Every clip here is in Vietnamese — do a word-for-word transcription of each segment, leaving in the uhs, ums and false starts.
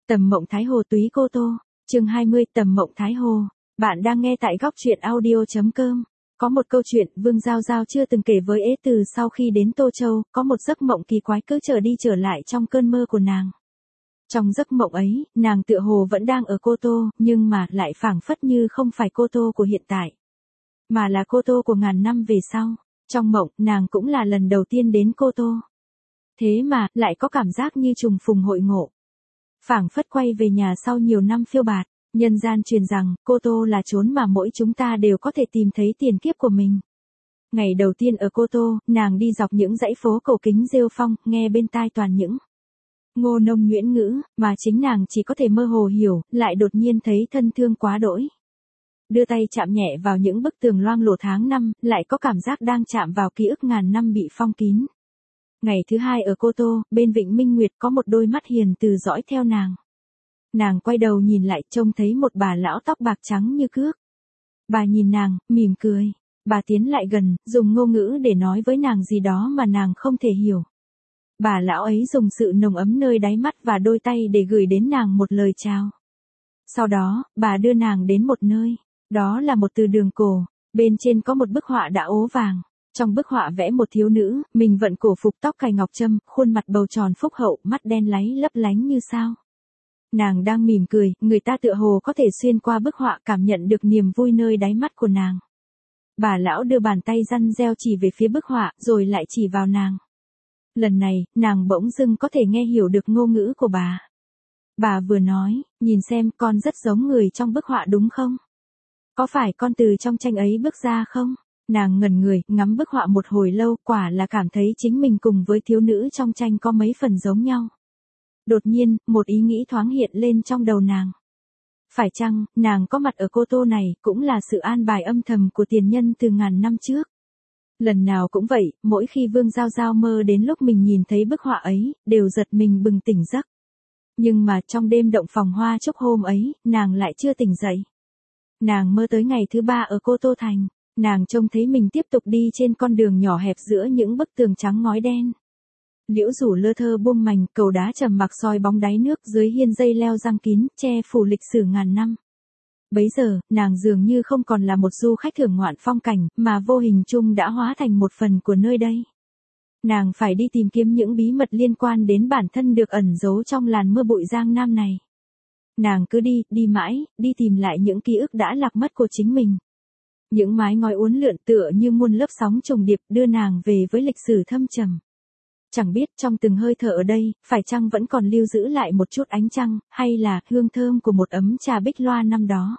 Tầm Mộng Thái Hồ Túy Cô Tô, chương hai mươi Tầm Mộng Thái Hồ. Bạn đang nghe tại góc truyện audio.com. Có một câu chuyện Vương Giao Giao chưa từng kể với Ế Từ sau khi đến Tô Châu, có một giấc mộng kỳ quái cứ trở đi trở lại trong cơn mơ của nàng. Trong giấc mộng ấy, nàng tựa hồ vẫn đang ở Cô Tô, nhưng mà lại phảng phất như không phải Cô Tô của hiện tại, mà là Cô Tô của ngàn năm về sau. Trong mộng, nàng cũng là lần đầu tiên đến Cô Tô. Thế mà, lại có cảm giác như trùng phùng hội ngộ. Phảng phất quay về nhà sau nhiều năm phiêu bạt, nhân gian truyền rằng, Cô Tô là chốn mà mỗi chúng ta đều có thể tìm thấy tiền kiếp của mình. Ngày đầu tiên ở Cô Tô, nàng đi dọc những dãy phố cổ kính rêu phong, nghe bên tai toàn những ngô nông nhuyễn ngữ, mà chính nàng chỉ có thể mơ hồ hiểu, lại đột nhiên thấy thân thương quá đỗi. Đưa tay chạm nhẹ vào những bức tường loang lổ tháng năm, lại có cảm giác đang chạm vào ký ức ngàn năm bị phong kín. Ngày thứ hai ở Cô Tô, bên Vịnh Minh Nguyệt có một đôi mắt hiền từ dõi theo nàng. Nàng quay đầu nhìn lại, trông thấy một bà lão tóc bạc trắng như cước. Bà nhìn nàng, mỉm cười. Bà tiến lại gần, dùng ngôn ngữ để nói với nàng gì đó mà nàng không thể hiểu. Bà lão ấy dùng sự nồng ấm nơi đáy mắt và đôi tay để gửi đến nàng một lời chào. Sau đó, bà đưa nàng đến một nơi. Đó là một từ đường cổ. Bên trên có một bức họa đã ố vàng. Trong bức họa vẽ một thiếu nữ, mình vận cổ phục tóc cài ngọc trâm, khuôn mặt bầu tròn phúc hậu, mắt đen láy lấp lánh như sao. Nàng đang mỉm cười, người ta tựa hồ có thể xuyên qua bức họa cảm nhận được niềm vui nơi đáy mắt của nàng. Bà lão đưa bàn tay răn reo chỉ về phía bức họa, rồi lại chỉ vào nàng. Lần này, nàng bỗng dưng có thể nghe hiểu được ngôn ngữ của bà. Bà vừa nói, nhìn xem con rất giống người trong bức họa đúng không? Có phải con từ trong tranh ấy bước ra không? Nàng ngẩn người, ngắm bức họa một hồi lâu, quả là cảm thấy chính mình cùng với thiếu nữ trong tranh có mấy phần giống nhau. Đột nhiên, một ý nghĩ thoáng hiện lên trong đầu nàng. Phải chăng, nàng có mặt ở Cô Tô này, cũng là sự an bài âm thầm của tiền nhân từ ngàn năm trước. Lần nào cũng vậy, mỗi khi Vương Giao Giao mơ đến lúc mình nhìn thấy bức họa ấy, đều giật mình bừng tỉnh giấc. Nhưng mà trong đêm động phòng hoa chúc hôm ấy, nàng lại chưa tỉnh dậy. Nàng mơ tới ngày thứ ba ở Cô Tô Thành. Nàng trông thấy mình tiếp tục đi trên con đường nhỏ hẹp giữa những bức tường trắng ngói đen. Liễu rủ lơ thơ buông mành, cầu đá trầm mặc soi bóng đáy nước dưới hiên dây leo răng kín, che phủ lịch sử ngàn năm. Bấy giờ, nàng dường như không còn là một du khách thưởng ngoạn phong cảnh, mà vô hình chung đã hóa thành một phần của nơi đây. Nàng phải đi tìm kiếm những bí mật liên quan đến bản thân được ẩn giấu trong làn mưa bụi Giang Nam này. Nàng cứ đi, đi mãi, đi tìm lại những ký ức đã lạc mất của chính mình. Những mái ngói uốn lượn tựa như muôn lớp sóng trùng điệp đưa nàng về với lịch sử thâm trầm. Chẳng biết trong từng hơi thở ở đây, phải chăng vẫn còn lưu giữ lại một chút ánh trăng, hay là hương thơm của một ấm trà bích loa năm đó.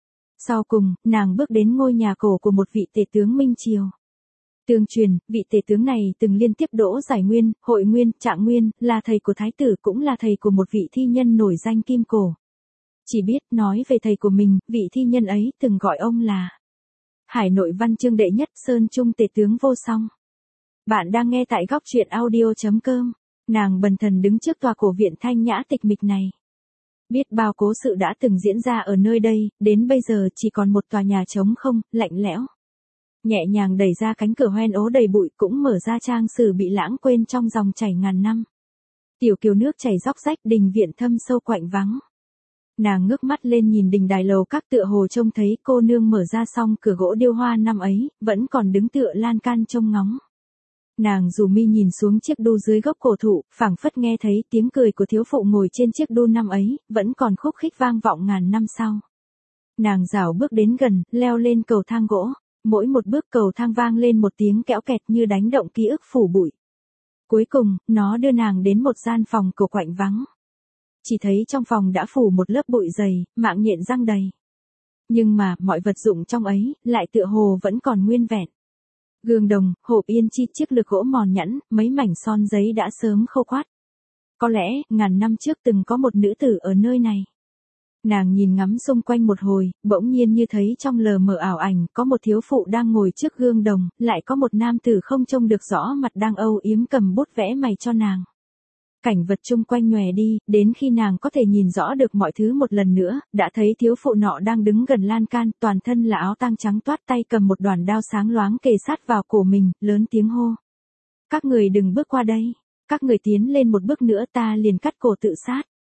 Sau cùng, nàng bước đến ngôi nhà cổ của một vị tể tướng Minh Triều. Tương truyền, vị tể tướng này từng liên tiếp đỗ giải nguyên, hội nguyên, trạng nguyên, là thầy của thái tử cũng là thầy của một vị thi nhân nổi danh kim cổ. Chỉ biết nói về thầy của mình, vị thi nhân ấy từng gọi ông là Hải Nội Văn Chương đệ nhất Sơn Trung tể tướng vô song. Bạn đang nghe tại góc truyện audio.com. Nàng bần thần đứng trước tòa cổ viện thanh nhã tịch mịch này. Biết bao cố sự đã từng diễn ra ở nơi đây, đến bây giờ chỉ còn một tòa nhà trống không, lạnh lẽo. Nhẹ nhàng đẩy ra cánh cửa hoen ố đầy bụi cũng mở ra trang sử bị lãng quên trong dòng chảy ngàn năm. Tiểu kiều nước chảy róc rách, đình viện thâm sâu quạnh vắng. Nàng ngước mắt lên nhìn đình đài lầu các tựa hồ trông thấy cô nương mở ra xong cửa gỗ điêu hoa năm ấy, vẫn còn đứng tựa lan can trông ngóng. Nàng dù mi nhìn xuống chiếc đu dưới gốc cổ thụ, phảng phất nghe thấy tiếng cười của thiếu phụ ngồi trên chiếc đu năm ấy, vẫn còn khúc khích vang vọng ngàn năm sau. Nàng rảo bước đến gần, leo lên cầu thang gỗ, mỗi một bước cầu thang vang lên một tiếng kẽo kẹt như đánh động ký ức phủ bụi. Cuối cùng, nó đưa nàng đến một gian phòng cổ quạnh vắng. Chỉ thấy trong phòng đã phủ một lớp bụi dày, mạng nhện răng đầy. Nhưng mà, mọi vật dụng trong ấy, lại tựa hồ vẫn còn nguyên vẹn. Gương đồng, hộp yên chi, chiếc lược gỗ mòn nhẵn, mấy mảnh son giấy đã sớm khô quắt. Có lẽ, ngàn năm trước từng có một nữ tử ở nơi này. Nàng nhìn ngắm xung quanh một hồi, bỗng nhiên như thấy trong lờ mờ ảo ảnh, có một thiếu phụ đang ngồi trước gương đồng, lại có một nam tử không trông được rõ mặt đang âu yếm cầm bút vẽ mày cho nàng. Cảnh vật chung quanh nhòe đi, đến khi nàng có thể nhìn rõ được mọi thứ một lần nữa, đã thấy thiếu phụ nọ đang đứng gần lan can, toàn thân là áo tang trắng toát, tay cầm một đoàn đao sáng loáng kề sát vào cổ mình, lớn tiếng hô. Các người đừng bước qua đây, các người tiến lên một bước nữa ta liền cắt cổ tự sát.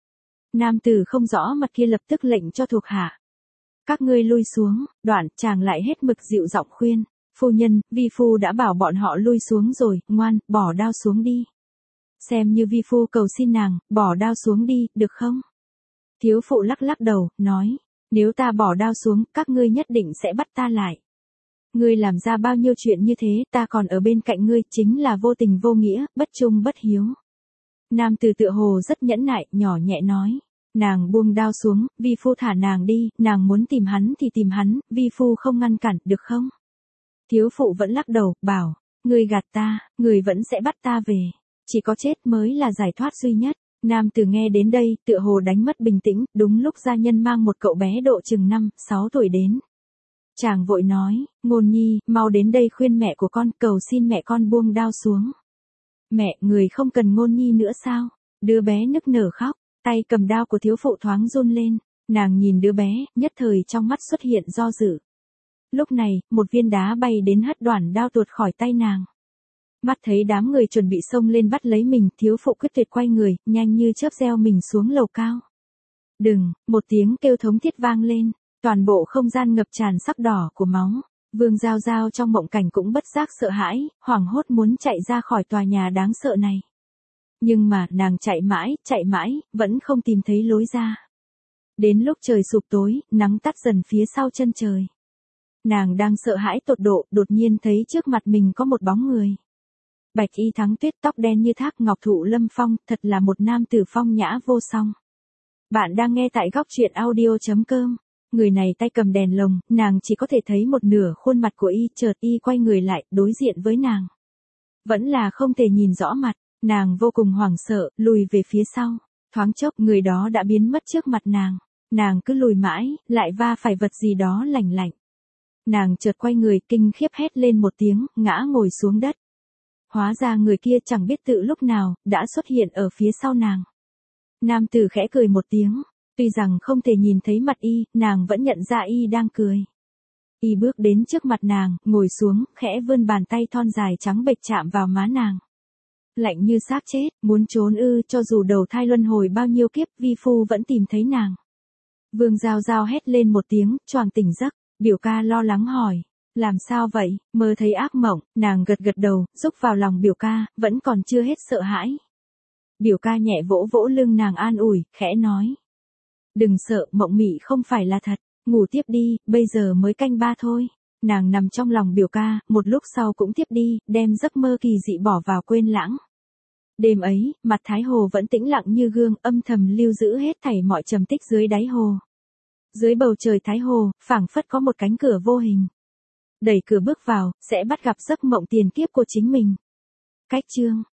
Nam tử không rõ mặt kia lập tức lệnh cho thuộc hạ. Các ngươi lui xuống, đoạn chàng lại hết mực dịu giọng khuyên. Phu nhân, vi phu đã bảo bọn họ lui xuống rồi, ngoan, bỏ đao xuống đi. Xem như vi phu cầu xin nàng, bỏ đao xuống đi, được không? Thiếu phụ lắc lắc đầu, nói, nếu ta bỏ đao xuống, các ngươi nhất định sẽ bắt ta lại. Ngươi làm ra bao nhiêu chuyện như thế, ta còn ở bên cạnh ngươi, chính là vô tình vô nghĩa, bất trung bất hiếu. Nam tử tựa hồ rất nhẫn nại, nhỏ nhẹ nói. Nàng buông đao xuống, vi phu thả nàng đi, nàng muốn tìm hắn thì tìm hắn, vi phu không ngăn cản, được không? Thiếu phụ vẫn lắc đầu, bảo, ngươi gạt ta, ngươi vẫn sẽ bắt ta về. Chỉ có chết mới là giải thoát duy nhất. Nam tử nghe đến đây, tựa hồ đánh mất bình tĩnh, đúng lúc gia nhân mang một cậu bé độ chừng năm, sáu tuổi đến. Chàng vội nói, Ngôn nhi, mau đến đây khuyên mẹ của con, cầu xin mẹ con buông đao xuống. Mẹ, người không cần Ngôn nhi nữa sao? Đứa bé nức nở khóc, tay cầm đao của thiếu phụ thoáng run lên. Nàng nhìn đứa bé, nhất thời trong mắt xuất hiện do dự. Lúc này, một viên đá bay đến hất đoản đao tuột khỏi tay nàng. Mắt thấy đám người chuẩn bị xông lên bắt lấy mình, thiếu phụ quyết tuyệt quay người, nhanh như chớp gieo mình xuống lầu cao. Đừng, một tiếng kêu thống thiết vang lên, toàn bộ không gian ngập tràn sắc đỏ của máu. Vương Giao Giao trong mộng cảnh cũng bất giác sợ hãi, hoảng hốt muốn chạy ra khỏi tòa nhà đáng sợ này. Nhưng mà, nàng chạy mãi, chạy mãi, vẫn không tìm thấy lối ra. Đến lúc trời sụp tối, nắng tắt dần phía sau chân trời. Nàng đang sợ hãi tột độ, đột nhiên thấy trước mặt mình có một bóng người. Bạch y thắng tuyết, tóc đen như thác ngọc thụ lâm phong, thật là một nam tử phong nhã vô song. Bạn đang nghe tại góc truyện audio chấm com. Người này tay cầm đèn lồng, nàng chỉ có thể thấy một nửa khuôn mặt của y, chợt y quay người lại, đối diện với nàng. Vẫn là không thể nhìn rõ mặt, nàng vô cùng hoảng sợ, lùi về phía sau. Thoáng chốc người đó đã biến mất trước mặt nàng. Nàng cứ lùi mãi, lại va phải vật gì đó lạnh lạnh. Nàng chợt quay người, kinh khiếp hét lên một tiếng, ngã ngồi xuống đất. Hóa ra người kia chẳng biết tự lúc nào, đã xuất hiện ở phía sau nàng. Nam tử khẽ cười một tiếng, tuy rằng không thể nhìn thấy mặt y, nàng vẫn nhận ra y đang cười. Y bước đến trước mặt nàng, ngồi xuống, khẽ vươn bàn tay thon dài trắng bệch chạm vào má nàng. Lạnh như xác chết, muốn trốn ư, cho dù đầu thai luân hồi bao nhiêu kiếp, vi phu vẫn tìm thấy nàng. Vương Giao Giao hét lên một tiếng, choàng tỉnh giấc, biểu ca lo lắng hỏi. Làm sao vậy, mơ thấy ác mộng, nàng gật gật đầu, rúc vào lòng biểu ca, vẫn còn chưa hết sợ hãi. Biểu ca nhẹ vỗ vỗ lưng nàng an ủi, khẽ nói. Đừng sợ, mộng mị không phải là thật, ngủ tiếp đi, bây giờ mới canh ba thôi. Nàng nằm trong lòng biểu ca, một lúc sau cũng tiếp đi, đem giấc mơ kỳ dị bỏ vào quên lãng. Đêm ấy, mặt Thái Hồ vẫn tĩnh lặng như gương, âm thầm lưu giữ hết thảy mọi trầm tích dưới đáy hồ. Dưới bầu trời Thái Hồ, phảng phất có một cánh cửa vô hình. Đẩy cửa bước vào, sẽ bắt gặp giấc mộng tiền kiếp của chính mình. Cách chương